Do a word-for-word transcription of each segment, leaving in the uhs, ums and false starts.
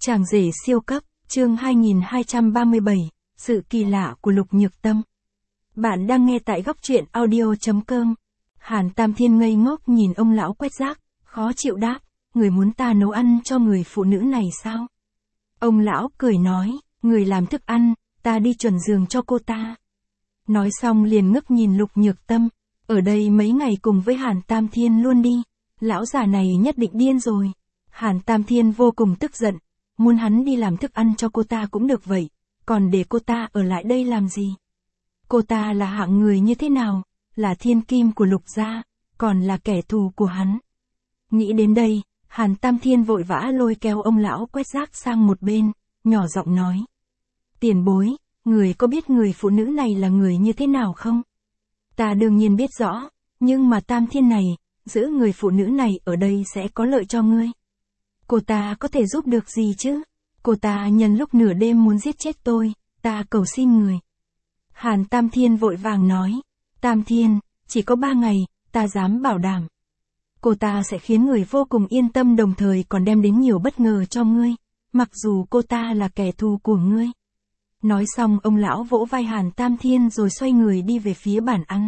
Chàng rể siêu cấp, chương hai nghìn hai trăm ba mươi bảy, sự kỳ lạ của Lục Nhược Tâm. Bạn đang nghe tại góc truyện audio chấm com. Hàn Tam Thiên ngây ngốc nhìn ông lão quét rác, khó chịu đáp, người muốn ta nấu ăn cho người phụ nữ này sao? Ông lão cười nói, người làm thức ăn, ta đi chuẩn giường cho cô ta. Nói xong liền ngước nhìn Lục Nhược Tâm, ở đây mấy ngày cùng với Hàn Tam Thiên luôn đi, lão già này nhất định điên rồi. Hàn Tam Thiên vô cùng tức giận, muốn hắn đi làm thức ăn cho cô ta cũng được vậy, còn để cô ta ở lại đây làm gì? Cô ta là hạng người như thế nào? Là thiên kim của Lục gia, còn là kẻ thù của hắn. Nghĩ đến đây, Hàn Tam Thiên vội vã lôi kéo ông lão quét rác sang một bên, nhỏ giọng nói. Tiền bối, người có biết người phụ nữ này là người như thế nào không? Ta đương nhiên biết rõ, nhưng mà Tam Thiên này, giữ người phụ nữ này ở đây sẽ có lợi cho ngươi. Cô ta có thể giúp được gì chứ? Cô ta nhân lúc nửa đêm muốn giết chết tôi, ta cầu xin người. Hàn Tam Thiên vội vàng nói, Tam Thiên, chỉ có ba ngày, ta dám bảo đảm. Cô ta sẽ khiến người vô cùng yên tâm đồng thời còn đem đến nhiều bất ngờ cho ngươi, mặc dù cô ta là kẻ thù của ngươi. Nói xong ông lão vỗ vai Hàn Tam Thiên rồi xoay người đi về phía bàn ăn.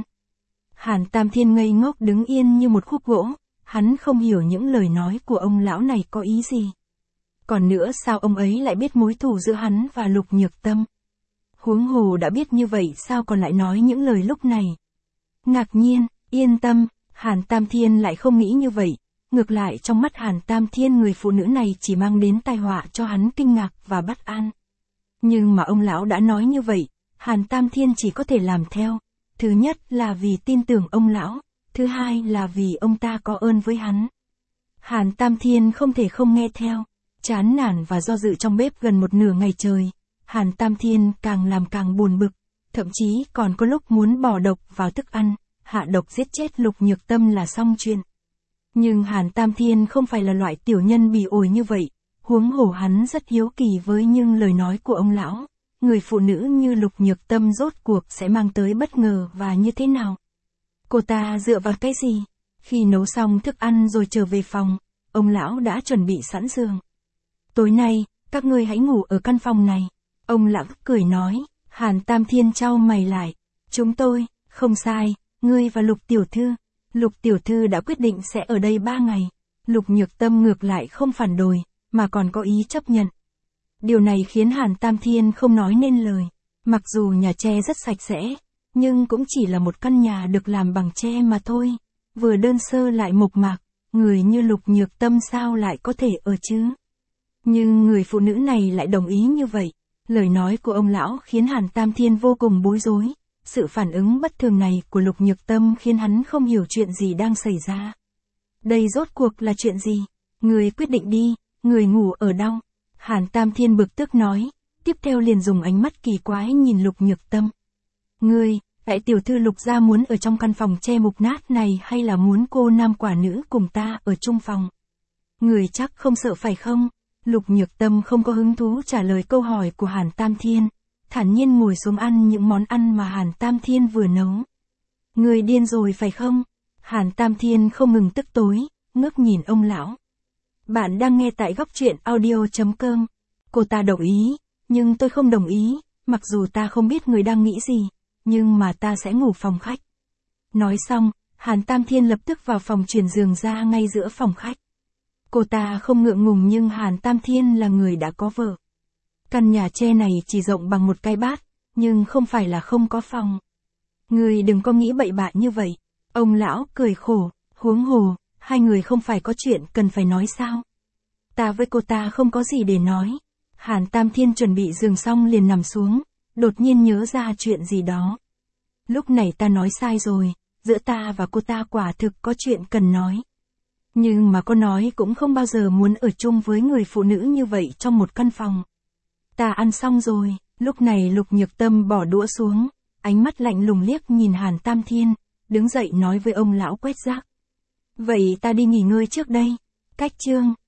Hàn Tam Thiên ngây ngốc đứng yên như một khúc gỗ, hắn không hiểu những lời nói của ông lão này có ý gì. Còn nữa sao ông ấy lại biết mối thù giữa hắn và Lục Nhược Tâm? Huống hồ đã biết như vậy sao còn lại nói những lời lúc này? Ngạc nhiên, yên tâm, Hàn Tam Thiên lại không nghĩ như vậy, ngược lại trong mắt Hàn Tam Thiên người phụ nữ này chỉ mang đến tai họa cho hắn kinh ngạc và bất an. Nhưng mà ông lão đã nói như vậy, Hàn Tam Thiên chỉ có thể làm theo. Thứ nhất là vì tin tưởng ông lão, thứ hai là vì ông ta có ơn với hắn. Hàn Tam Thiên không thể không nghe theo, chán nản và do dự trong bếp gần một nửa ngày trời. Hàn Tam Thiên càng làm càng buồn bực, thậm chí còn có lúc muốn bỏ độc vào thức ăn, hạ độc giết chết Lục Nhược Tâm là xong chuyện. Nhưng Hàn Tam Thiên không phải là loại tiểu nhân bỉ ổi như vậy, huống hồ hắn rất hiếu kỳ với những lời nói của ông lão. Người phụ nữ như Lục Nhược Tâm rốt cuộc sẽ mang tới bất ngờ và như thế nào? Cô ta dựa vào cái gì? Khi nấu xong thức ăn rồi trở về phòng, ông lão đã chuẩn bị sẵn giường. Tối nay, các ngươi hãy ngủ ở căn phòng này. Ông lão cười nói, Hàn Tam Thiên chau mày lại. Chúng tôi, không sai, ngươi và Lục Tiểu Thư. Lục Tiểu Thư đã quyết định sẽ ở đây ba ngày. Lục Nhược Tâm ngược lại không phản đối, mà còn có ý chấp nhận. Điều này khiến Hàn Tam Thiên không nói nên lời. Mặc dù nhà tre rất sạch sẽ, nhưng cũng chỉ là một căn nhà được làm bằng tre mà thôi. Vừa đơn sơ lại mộc mạc, người như Lục Nhược Tâm sao lại có thể ở chứ? Nhưng người phụ nữ này lại đồng ý như vậy. Lời nói của ông lão khiến Hàn Tam Thiên vô cùng bối rối. Sự phản ứng bất thường này của Lục Nhược Tâm khiến hắn không hiểu chuyện gì đang xảy ra. Đây rốt cuộc là chuyện gì? Người quyết định đi, người ngủ ở đâu? Hàn Tam Thiên bực tức nói, tiếp theo liền dùng ánh mắt kỳ quái nhìn Lục Nhược Tâm. Ngươi, đại tiểu thư Lục gia muốn ở trong căn phòng che mục nát này hay là muốn cô nam quả nữ cùng ta ở chung phòng? Người chắc không sợ phải không? Lục Nhược Tâm không có hứng thú trả lời câu hỏi của Hàn Tam Thiên, thản nhiên ngồi xuống ăn những món ăn mà Hàn Tam Thiên vừa nấu. Người điên rồi phải không? Hàn Tam Thiên không ngừng tức tối, ngước nhìn ông lão. Bạn đang nghe tại góc truyện audio chấm com. Cô ta đồng ý, nhưng tôi không đồng ý, mặc dù ta không biết người đang nghĩ gì, nhưng mà ta sẽ ngủ phòng khách. Nói xong, Hàn Tam Thiên lập tức vào phòng chuyển giường ra ngay giữa phòng khách. Cô ta không ngượng ngùng nhưng Hàn Tam Thiên là người đã có vợ. Căn nhà tre này chỉ rộng bằng một cái bát, nhưng không phải là không có phòng. Người đừng có nghĩ bậy bạ như vậy. Ông lão cười khổ, huống hồ, hai người không phải có chuyện cần phải nói sao? Ta với cô ta không có gì để nói. Hàn Tam Thiên chuẩn bị giường xong liền nằm xuống, đột nhiên nhớ ra chuyện gì đó. Lúc này ta nói sai rồi, giữa ta và cô ta quả thực có chuyện cần nói. Nhưng mà có nói cũng không bao giờ muốn ở chung với người phụ nữ như vậy trong một căn phòng. Ta ăn xong rồi, lúc này Lục Nhược Tâm bỏ đũa xuống, ánh mắt lạnh lùng liếc nhìn Hàn Tam Thiên, đứng dậy nói với ông lão quét rác. Vậy ta đi nghỉ ngơi trước đây. Cách chương